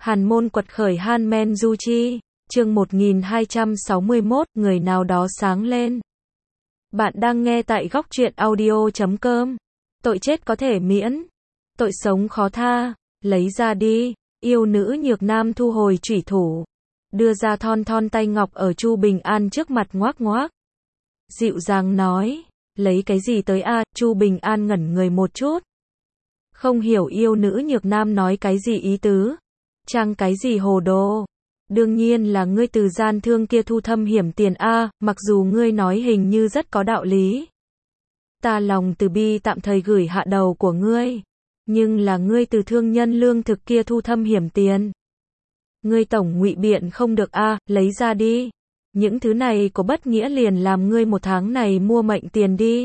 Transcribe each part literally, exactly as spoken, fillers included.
Hàn môn quật khởi Han Men Du Chi, chương một nghìn hai trăm sáu mươi mốt, người nào đó sáng lên. Bạn đang nghe tại góc truyện audio chấm com. Tội chết có thể miễn, tội sống khó tha, lấy ra đi. Yêu nữ nhược nam thu hồi chủy thủ, đưa ra thon thon tay ngọc ở Chu Bình An trước mặt ngoác ngoác. Dịu dàng nói, lấy cái gì tới a? Chu Bình An ngẩn người một chút. Không hiểu yêu nữ nhược nam nói cái gì ý tứ. Chăng cái gì hồ đồ? Đương nhiên là ngươi từ gian thương kia thu thâm hiểm tiền a, mặc dù ngươi nói hình như rất có đạo lý. Ta lòng từ bi tạm thời gửi hạ đầu của ngươi. Nhưng là ngươi từ thương nhân lương thực kia thu thâm hiểm tiền. Ngươi tổng ngụy biện không được a, lấy ra đi. Những thứ này có bất nghĩa liền làm ngươi một tháng này mua mệnh tiền đi.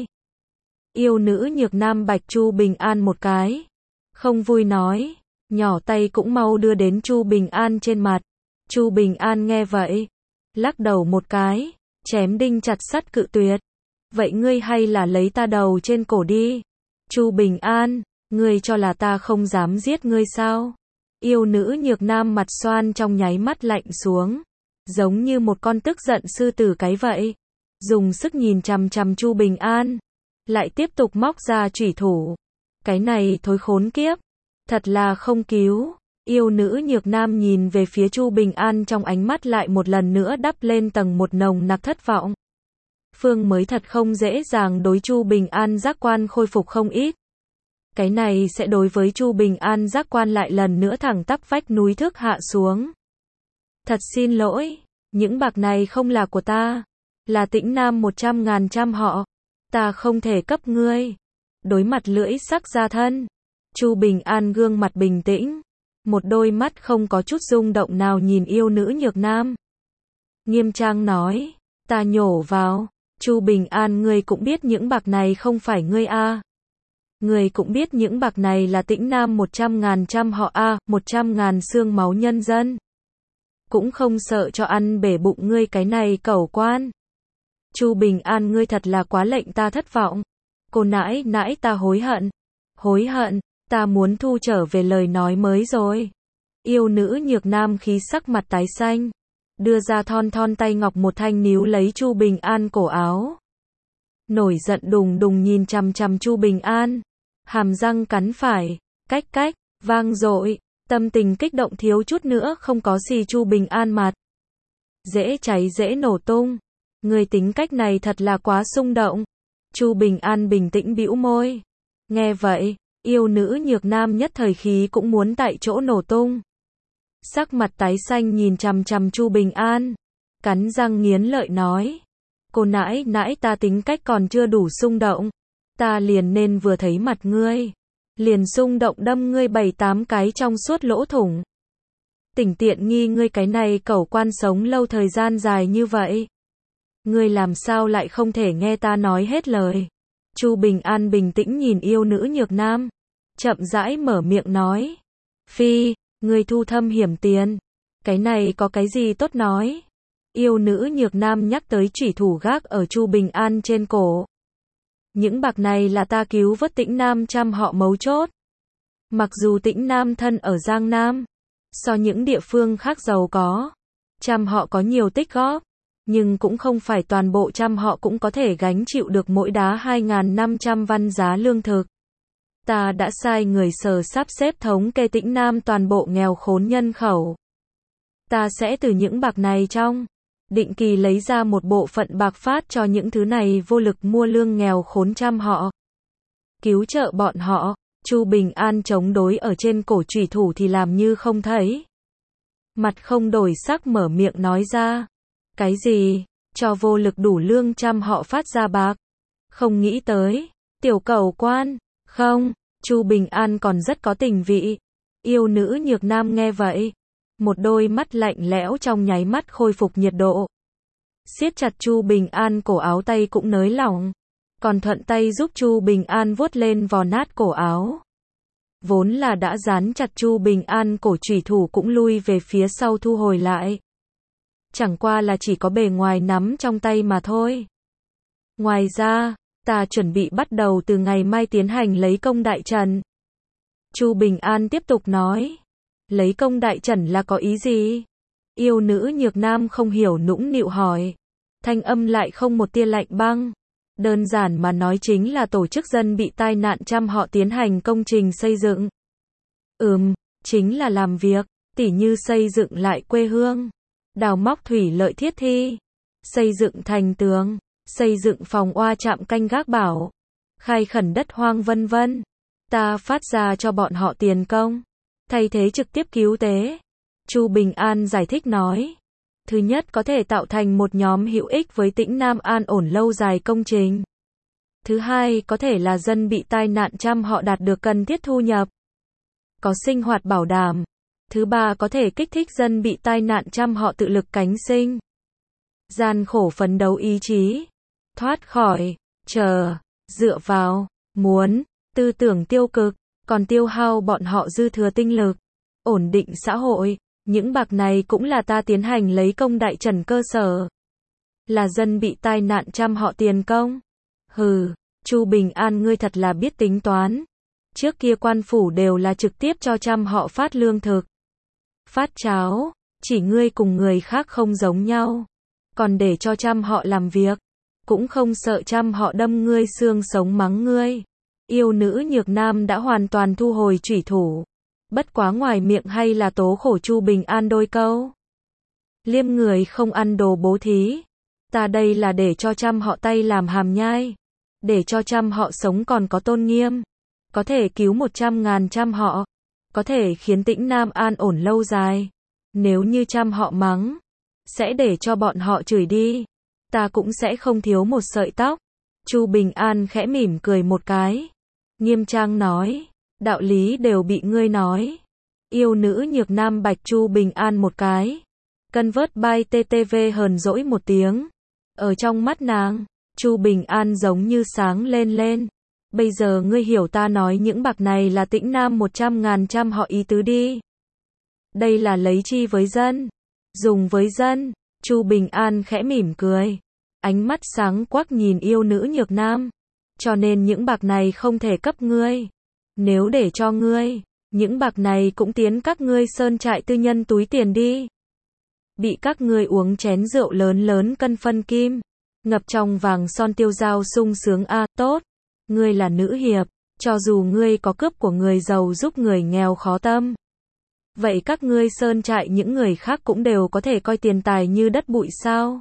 Yêu nữ nhược nam bạch Chu Bình An một cái. Không vui nói, nhỏ tay cũng mau đưa đến Chu Bình An trên mặt. Chu Bình An nghe vậy, lắc đầu một cái, chém đinh chặt sắt cự tuyệt. Vậy ngươi hay là lấy ta đầu trên cổ đi. Chu Bình An, ngươi cho là ta không dám giết ngươi sao? Yêu nữ nhược nam mặt xoan trong nháy mắt lạnh xuống, giống như một con tức giận sư tử cái vậy. Dùng sức nhìn chằm chằm Chu Bình An, lại tiếp tục móc ra chủy thủ. Cái này thối khốn kiếp, thật là không cứu. Yêu nữ nhược nam nhìn về phía Chu Bình An trong ánh mắt lại một lần nữa đắp lên tầng một nồng nặc thất vọng. Phương mới thật không dễ dàng đối Chu Bình An giác quan khôi phục không ít. Cái này sẽ đối với Chu Bình An giác quan lại lần nữa thẳng tắp vách núi thước hạ xuống. Thật xin lỗi, những bạc này không là của ta, là Tĩnh Nam một trăm ngàn trăm họ, ta không thể cấp ngươi. Đối mặt lưỡi sắc ra thân, Chu Bình An gương mặt bình tĩnh, một đôi mắt không có chút rung động nào nhìn yêu nữ nhược nam. Nghiêm trang nói, ta nhổ vào, Chu Bình An ngươi cũng biết những bạc này không phải ngươi a. Ngươi cũng biết những bạc này là Tĩnh Nam một trăm ngàn trăm họ a, một trăm ngàn xương máu nhân dân. Cũng không sợ cho ăn bể bụng ngươi cái này cẩu quan. Chu Bình An ngươi thật là quá lệnh ta thất vọng. Cô nãi nãi ta hối hận. Hối hận, ta muốn thu trở về lời nói mới rồi. Yêu nữ nhược nam khí sắc mặt tái xanh, đưa ra thon thon tay ngọc một thanh níu lấy Chu Bình An cổ áo. Nổi giận đùng đùng nhìn chằm chằm Chu Bình An, hàm răng cắn phải, cách cách, vang dội, tâm tình kích động thiếu chút nữa không có gì Chu Bình An mặt. Dễ cháy dễ nổ tung, người tính cách này thật là quá xung động. Chu Bình An bình tĩnh bĩu môi. Nghe vậy, yêu nữ nhược nam nhất thời khí cũng muốn tại chỗ nổ tung. Sắc mặt tái xanh nhìn chằm chằm Chu Bình An, cắn răng nghiến lợi nói. Cô nãi nãi ta tính cách còn chưa đủ xung động, ta liền nên vừa thấy mặt ngươi, liền xung động đâm ngươi bảy tám cái trong suốt lỗ thủng. Tỉnh tiện nghi ngươi cái này cẩu quan sống lâu thời gian dài như vậy. Ngươi làm sao lại không thể nghe ta nói hết lời. Chu Bình An bình tĩnh nhìn yêu nữ nhược nam, chậm rãi mở miệng nói. Phi, ngươi thu thâm hiểm tiền, cái này có cái gì tốt nói. Yêu nữ nhược nam nhắc tới chủy thủ gác ở Chu Bình An trên cổ. Những bạc này là ta cứu vớt Tĩnh Nam trăm họ mấu chốt. Mặc dù Tĩnh Nam thân ở Giang Nam, so những địa phương khác giàu có, trăm họ có nhiều tích góp, nhưng cũng không phải toàn bộ trăm họ cũng có thể gánh chịu được mỗi đá hai nghìn năm trăm văn giá lương thực. Ta đã sai người sở sắp xếp thống kê Tĩnh Nam toàn bộ nghèo khốn nhân khẩu. Ta sẽ từ những bạc này trong định kỳ lấy ra một bộ phận bạc phát cho những thứ này vô lực mua lương nghèo khốn trăm họ. Cứu trợ bọn họ. Chu Bình An chống đối ở trên cổ chủy thủ thì làm như không thấy. Mặt không đổi sắc mở miệng nói ra. Cái gì? Cho vô lực đủ lương trăm họ phát ra bạc. Không nghĩ tới. Tiểu cẩu quan. Không, Chu Bình An còn rất có tình vị. Yêu nữ nhược nam nghe vậy, một đôi mắt lạnh lẽo trong nháy mắt khôi phục nhiệt độ. Siết chặt Chu Bình An cổ áo tay cũng nới lỏng, còn thuận tay giúp Chu Bình An vuốt lên vò nát cổ áo. Vốn là đã dán chặt Chu Bình An cổ chủy thủ cũng lui về phía sau thu hồi lại. Chẳng qua là chỉ có bề ngoài nắm trong tay mà thôi. Ngoài ra, ta chuẩn bị bắt đầu từ ngày mai tiến hành lấy công đại trận. Chu Bình An tiếp tục nói. Lấy công đại trần là có ý gì? Yêu nữ nhược nam không hiểu nũng nịu hỏi. Thanh âm lại không một tia lạnh băng. Đơn giản mà nói chính là tổ chức dân bị tai nạn trăm họ tiến hành công trình xây dựng. Ừm, chính là làm việc, tỉ như xây dựng lại quê hương, đào móc thủy lợi thiết thi, xây dựng thành tường, xây dựng phòng oa trạm canh gác bảo, khai khẩn đất hoang vân vân. Ta phát ra cho bọn họ tiền công, thay thế trực tiếp cứu tế. Chu Bình An giải thích nói. Thứ nhất có thể tạo thành một nhóm hữu ích với Tĩnh Nam an ổn lâu dài công trình. Thứ hai có thể là dân bị tai nạn trăm họ đạt được cần thiết thu nhập, có sinh hoạt bảo đảm. Thứ ba có thể kích thích dân bị tai nạn trăm họ tự lực cánh sinh, gian khổ phấn đấu ý chí, thoát khỏi, chờ, dựa vào, muốn, tư tưởng tiêu cực, còn tiêu hao bọn họ dư thừa tinh lực, ổn định xã hội. Những bạc này cũng là ta tiến hành lấy công đại trần cơ sở. Là dân bị tai nạn trăm họ tiền công. Hừ, Chu Bình An ngươi thật là biết tính toán. Trước kia quan phủ đều là trực tiếp cho trăm họ phát lương thực, phát cháo, chỉ ngươi cùng người khác không giống nhau. Còn để cho trăm họ làm việc, cũng không sợ trăm họ đâm ngươi xương sống mắng ngươi. Yêu nữ nhược nam đã hoàn toàn thu hồi chủy thủ. Bất quá ngoài miệng hay là tố khổ Chu Bình An đôi câu. Liêm người không ăn đồ bố thí. Ta đây là để cho trăm họ tay làm hàm nhai. Để cho trăm họ sống còn có tôn nghiêm. Có thể cứu một trăm ngàn trăm họ. Có thể khiến Tĩnh Nam an ổn lâu dài. Nếu như trăm họ mắng, sẽ để cho bọn họ chửi đi. Ta cũng sẽ không thiếu một sợi tóc. Chu Bình An khẽ mỉm cười một cái. Nghiêm trang nói. Đạo lý đều bị ngươi nói. Yêu nữ nhược nam bạch Chu Bình An một cái. Cân vớt bay tê tê vê hờn dỗi một tiếng. Ở trong mắt nàng, Chu Bình An giống như sáng lên lên. Bây giờ ngươi hiểu ta nói những bạc này là Tĩnh Nam một trăm ngàn trăm họ ý tứ đi. Đây là lấy chi với dân, dùng với dân. Chu Bình An khẽ mỉm cười. Ánh mắt sáng quắc nhìn yêu nữ nhược nam. Cho nên những bạc này không thể cấp ngươi. Nếu để cho ngươi, những bạc này cũng tiến các ngươi sơn trại tư nhân túi tiền đi. Bị các ngươi uống chén rượu lớn lớn cân phân kim, ngập trong vàng son tiêu dao sung sướng a, à, tốt. Ngươi là nữ hiệp, cho dù ngươi có cướp của người giàu giúp người nghèo khó tâm. Vậy các ngươi sơn trại những người khác cũng đều có thể coi tiền tài như đất bụi sao?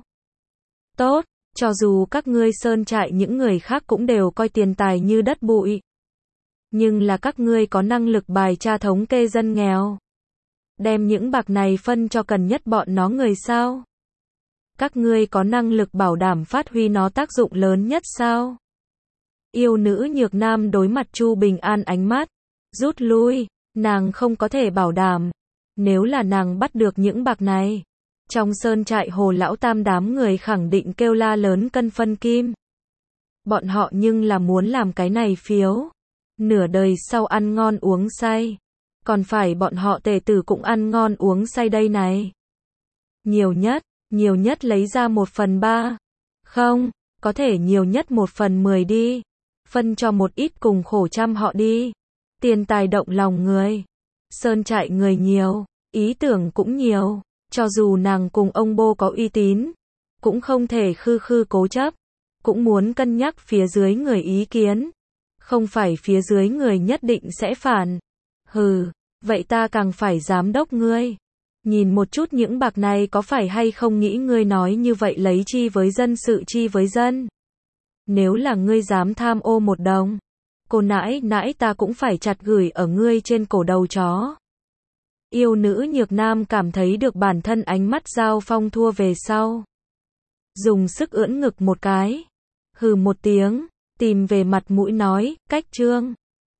Tốt, cho dù các ngươi sơn trại những người khác cũng đều coi tiền tài như đất bụi. Nhưng là các ngươi có năng lực bài tra thống kê dân nghèo. Đem những bạc này phân cho cần nhất bọn nó người sao? Các ngươi có năng lực bảo đảm phát huy nó tác dụng lớn nhất sao? Yêu nữ nhược nam đối mặt Chu Bình An ánh mắt, rút lui, nàng không có thể bảo đảm. Nếu là nàng bắt được những bạc này, trong sơn trại Hồ Lão Tam đám người khẳng định kêu la lớn cân phân kim. Bọn họ nhưng là muốn làm cái này phiếu. Nửa đời sau ăn ngon uống say. Còn phải bọn họ tề tử cũng ăn ngon uống say đây này. Nhiều nhất, nhiều nhất lấy ra một phần ba. Không, có thể nhiều nhất một phần mười đi. Phân cho một ít cùng khổ trăm họ đi. Tiền tài động lòng người. Sơn trại người nhiều, ý tưởng cũng nhiều. Cho dù nàng cùng ông Bô có uy tín, cũng không thể khư khư cố chấp. Cũng muốn cân nhắc phía dưới người ý kiến. Không phải phía dưới người nhất định sẽ phản. Hừ, vậy ta càng phải giám đốc ngươi. Nhìn một chút những bạc này có phải hay không nghĩ ngươi nói như vậy lấy chi với dân sự chi với dân. Nếu là ngươi dám tham ô một đồng, cô nãi nãi ta cũng phải chặt gửi ở ngươi trên cổ đầu chó. Yêu nữ nhược nam cảm thấy được bản thân ánh mắt giao phong thua về sau. Dùng sức ưỡn ngực một cái. Hừ một tiếng, tìm về mặt mũi nói, cách trương.